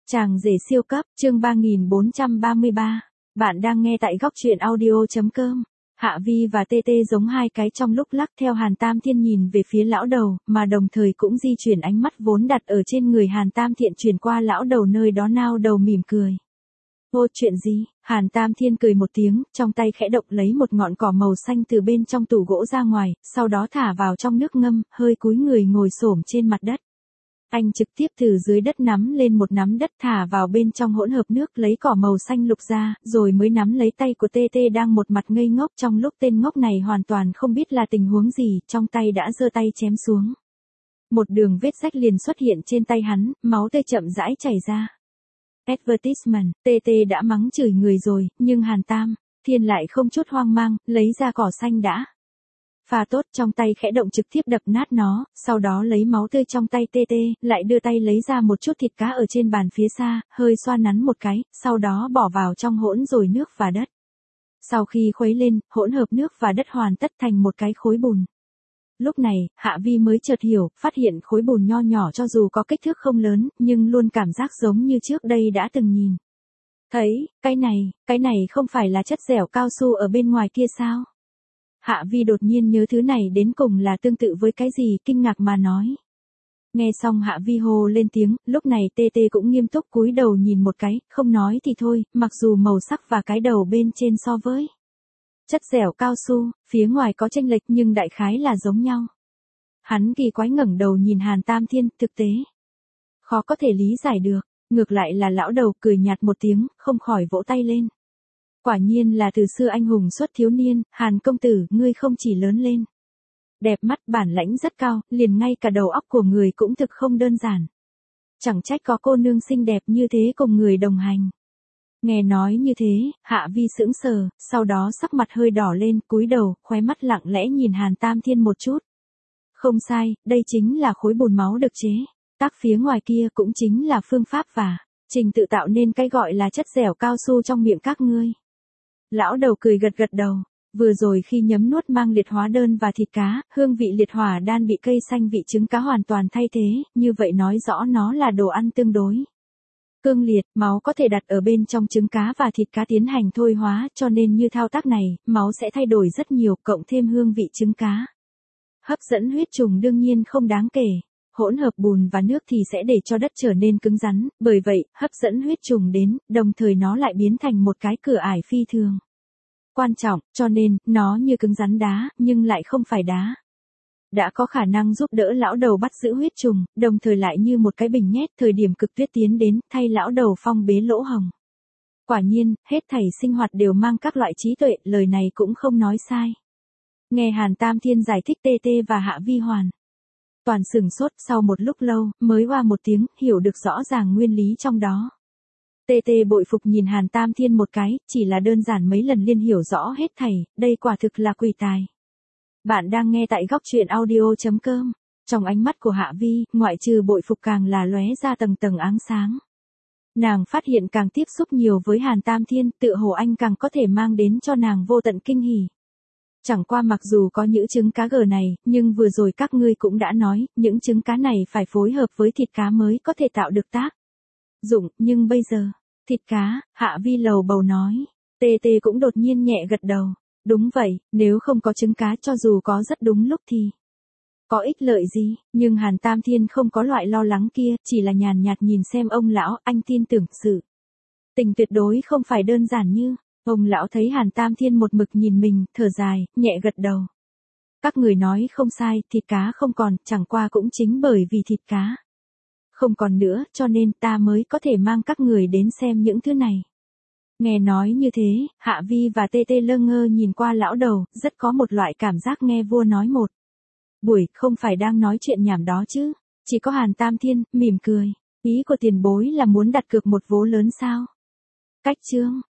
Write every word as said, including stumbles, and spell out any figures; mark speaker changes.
Speaker 1: Chàng rể siêu cấp, chương ba nghìn bốn trăm ba mươi ba. Bạn đang nghe tại góc truyện audio.com. Hạ Vi và Tê Tê giống hai cái trong lúc lắc theo Hàn Tam Thiên nhìn về phía lão đầu, mà đồng thời cũng di chuyển ánh mắt vốn đặt ở trên người Hàn Tam Thiện chuyển qua lão đầu nơi đó nao đầu mỉm cười. Vô chuyện gì? Hàn Tam Thiên cười một tiếng, trong tay khẽ động lấy một ngọn cỏ màu xanh từ bên trong tủ gỗ ra ngoài, sau đó thả vào trong nước ngâm, hơi cúi người ngồi xổm trên mặt đất. Anh trực tiếp từ dưới đất nắm lên một nắm đất thả vào bên trong hỗn hợp nước lấy cỏ màu xanh lục ra, rồi mới nắm lấy tay của Tê Tê đang một mặt ngây ngốc trong lúc tên ngốc này hoàn toàn không biết là tình huống gì, trong tay đã giơ tay chém xuống. Một đường vết rách liền xuất hiện trên tay hắn, máu tươi chậm rãi chảy ra. Advertisement, Tê Tê đã mắng chửi người rồi, nhưng Hàn Tam Thiên lại không chút hoang mang, lấy ra cỏ xanh đã pha tốt, trong tay khẽ động trực tiếp đập nát nó, sau đó lấy máu tươi trong tay Tê Tê, lại đưa tay lấy ra một chút thịt cá ở trên bàn phía xa, hơi xoa nắn một cái, sau đó bỏ vào trong hỗn rồi nước và đất. Sau khi khuấy lên, hỗn hợp nước và đất hoàn tất thành một cái khối bùn. Lúc này, Hạ Vi mới chợt hiểu, phát hiện khối bùn nho nhỏ cho dù có kích thước không lớn, nhưng luôn cảm giác giống như trước đây đã từng nhìn thấy, cái này, cái này không phải là chất dẻo cao su ở bên ngoài kia sao? Hạ Vi đột nhiên nhớ thứ này đến cùng là tương tự với cái gì, kinh ngạc mà nói. Nghe xong Hạ Vi hô lên tiếng, lúc này Tê Tê cũng nghiêm túc cúi đầu nhìn một cái, không nói thì thôi, mặc dù màu sắc và cái đầu bên trên so với chất dẻo cao su, phía ngoài có chênh lệch nhưng đại khái là giống nhau. Hắn kỳ quái ngẩng đầu nhìn Hàn Tam Thiên, thực tế khó có thể lý giải được, ngược lại là lão đầu cười nhạt một tiếng, không khỏi vỗ tay lên. Quả nhiên là từ xưa anh hùng xuất thiếu niên, Hàn công tử, ngươi không chỉ lớn lên đẹp mắt, bản lãnh rất cao, liền ngay cả đầu óc của người cũng thực không đơn giản. Chẳng trách có cô nương xinh đẹp như thế cùng người đồng hành. Nghe nói như thế, Hạ Vi sững sờ, sau đó sắc mặt hơi đỏ lên, cúi đầu, khóe mắt lặng lẽ nhìn Hàn Tam Thiên một chút. Không sai, đây chính là khối bùn máu được chế tác phía ngoài kia cũng chính là phương pháp và trình tự tạo nên cái gọi là chất dẻo cao su trong miệng các ngươi. Lão đầu cười gật gật đầu, vừa rồi khi nhấm nuốt mang liệt hóa đơn và thịt cá, hương vị liệt hỏa đan bị cây xanh vị trứng cá hoàn toàn thay thế, như vậy nói rõ nó là đồ ăn tương đối cương liệt, máu có thể đặt ở bên trong trứng cá và thịt cá tiến hành thôi hóa, cho nên như thao tác này, máu sẽ thay đổi rất nhiều, cộng thêm hương vị trứng cá. Hấp dẫn huyết trùng đương nhiên không đáng kể. Hỗn hợp bùn và nước thì sẽ để cho đất trở nên cứng rắn, bởi vậy, hấp dẫn huyết trùng đến, đồng thời nó lại biến thành một cái cửa ải phi thường quan trọng, cho nên, nó như cứng rắn đá, nhưng lại không phải đá. Đã có khả năng giúp đỡ lão đầu bắt giữ huyết trùng, đồng thời lại như một cái bình nhét thời điểm cực tuyết tiến đến, thay lão đầu phong bế lỗ hồng. Quả nhiên, hết thảy sinh hoạt đều mang các loại trí tuệ, lời này cũng không nói sai. Nghe Hàn Tam Thiên giải thích Tê Tê và Hạ Vi hoàn toàn sửng sốt, sau một lúc lâu, mới oa một tiếng, hiểu được rõ ràng nguyên lý trong đó. Tê Tê bội phục nhìn Hàn Tam Thiên một cái, chỉ là đơn giản mấy lần liên hiểu rõ hết thảy, đây quả thực là quỷ tài. Bạn đang nghe tại góc truyện audio.com. Trong ánh mắt của Hạ Vi, ngoại trừ bội phục càng là lóe ra tầng tầng áng sáng. Nàng phát hiện càng tiếp xúc nhiều với Hàn Tam Thiên, tựa hồ anh càng có thể mang đến cho nàng vô tận kinh hỉ. Chẳng qua mặc dù có những trứng cá gờ này, nhưng vừa rồi các ngươi cũng đã nói, những trứng cá này phải phối hợp với thịt cá mới có thể tạo được tác dụng, nhưng bây giờ, thịt cá, Hạ Vi lầu bầu nói. Tê Tê cũng đột nhiên nhẹ gật đầu. Đúng vậy, nếu không có trứng cá cho dù có rất đúng lúc thì có ích lợi gì, nhưng Hàn Tam Thiên không có loại lo lắng kia, chỉ là nhàn nhạt nhìn xem ông lão, anh tin tưởng sự tình tuyệt đối không phải đơn giản như. Ông lão thấy Hàn Tam Thiên một mực nhìn mình, thở dài, nhẹ gật đầu. Các người nói không sai, thịt cá không còn, chẳng qua cũng chính bởi vì thịt cá không còn nữa, cho nên ta mới có thể mang các người đến xem những thứ này. Nghe nói như thế, Hạ Vi và Tê Tê lơ ngơ nhìn qua lão đầu, rất có một loại cảm giác nghe vua nói một buổi, không phải đang nói chuyện nhảm đó chứ. Chỉ có Hàn Tam Thiên, mỉm cười. Ý của tiền bối là muốn đặt cược một vố lớn sao? Cách chương,